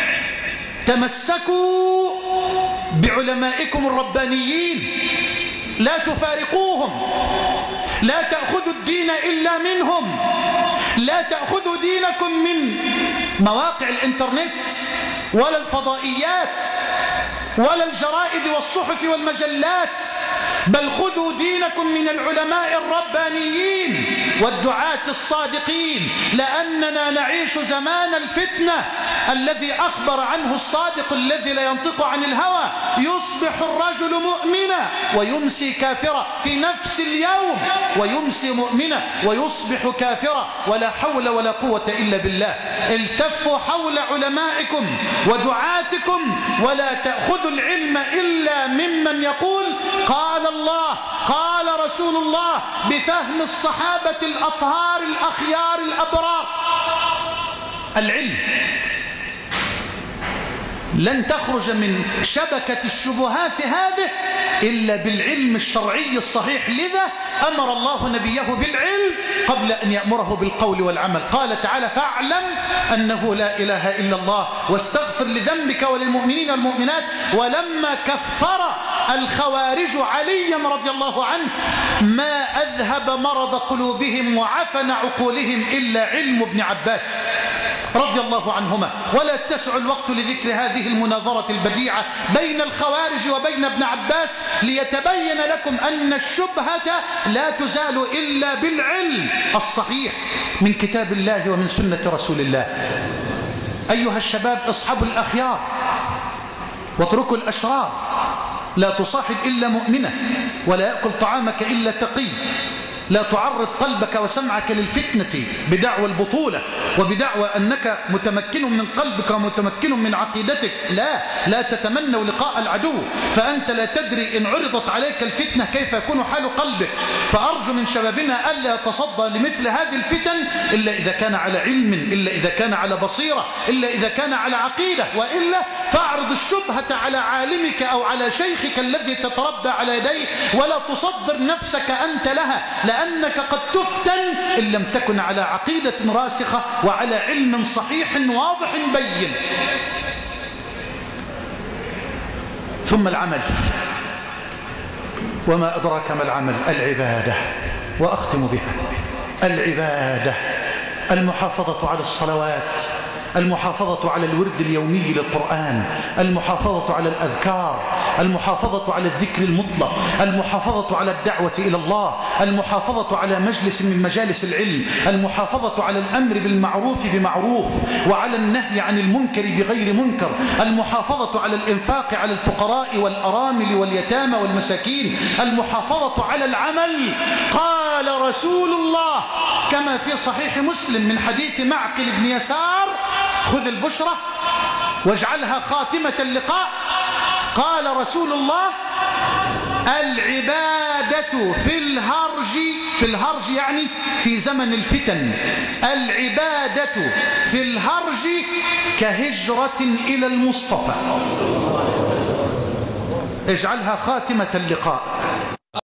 تمسكوا بعلمائكم الربانيين، لا تفارقوهم، لا تأخذوا الدين إلا منهم، لا تأخذوا دينكم من مواقع الإنترنت ولا الفضائيات ولا الجرائد والصحف والمجلات، بل خذوا دينكم من العلماء الربانيين والدعاة الصادقين، لأننا نعيش زمان الفتنة الذي أخبر عنه الصادق الذي لا ينطق عن الهوى: يصبح الرجل مؤمنا ويمسي كافرا في نفس اليوم، ويمسي مؤمنا ويصبح كافرا، ولا حول ولا قوة إلا بالله. التفوا حول علمائكم ودعاتكم، ولا تأخذوا العلم إلا ممن يقول قال الله قال رسول الله بفهم الصحابة الأطهار الأخيار الأبرار. العلم لن تخرج من شبكة الشبهات هذه إلا بالعلم الشرعي الصحيح. لذا أمر الله نبيه بالعلم قبل أن يأمره بالقول والعمل. قال تعالى: فاعلم أنه لا إله إلا الله واستغفر لذنبك وللمؤمنين والمؤمنات. ولما كفر الخوارج عليا رضي الله عنه ما أذهب مرض قلوبهم وعفن عقولهم إلا علم ابن عباس رضي الله عنهما. ولا تسع الوقت لذكر هذه المناظرة البديعة بين الخوارج وبين ابن عباس ليتبين لكم أن الشبهة لا تزال إلا بالعلم الصحيح من كتاب الله ومن سنة رسول الله. أيها الشباب، اصحبوا الأخيار واتركوا الأشرار. لا تصاحب إلا مؤمنة، ولا يأكل طعامك إلا تقي. لا تعرض قلبك وسمعك للفتنة بدعوى البطولة وبدعوى أنك متمكن من قلبك ومتمكن من عقيدتك. لا تتمنوا لقاء العدو، فأنت لا تدري إن عرضت عليك الفتنة كيف يكون حال قلبك. فأرجو من شبابنا ألا يتصدى لمثل هذه الفتن إلا إذا كان على علم، إلا إذا كان على بصيرة، إلا إذا كان على عقيدة، وإلا فاعرض الشبهة على عالمك أو على شيخك الذي تتربى على يديه، ولا تصدر نفسك أنت لها، لأنك قد تفتن إن لم تكن على عقيدة راسخة وعلى علم صحيح واضح بين. ثم العمل، وما أدراك ما العمل؟ العبادة. وأختم بها: العبادة، المحافظة على الصلوات، المحافظة على الورد اليومي للقرآن، المحافظة على الأذكار، المحافظة على الذكر المطلق، المحافظة على الدعوة إلى الله، المحافظة على مجلس من مجالس العلم، المحافظة على الأمر بالمعروف بمعروف وعلى النهي عن المنكر بغير منكر، المحافظة على الإنفاق على الفقراء والأرامل واليتامى والمساكين، المحافظة على العمل. قال رسول الله كما في صحيح مسلم من حديث معقل بن يسار: خذ البشرة واجعلها خاتمة اللقاء. قال رسول الله: العبادة في الهرج يعني في زمن الفتن، العبادة في الهرج كهجرة إلى المصطفى. اجعلها خاتمة اللقاء.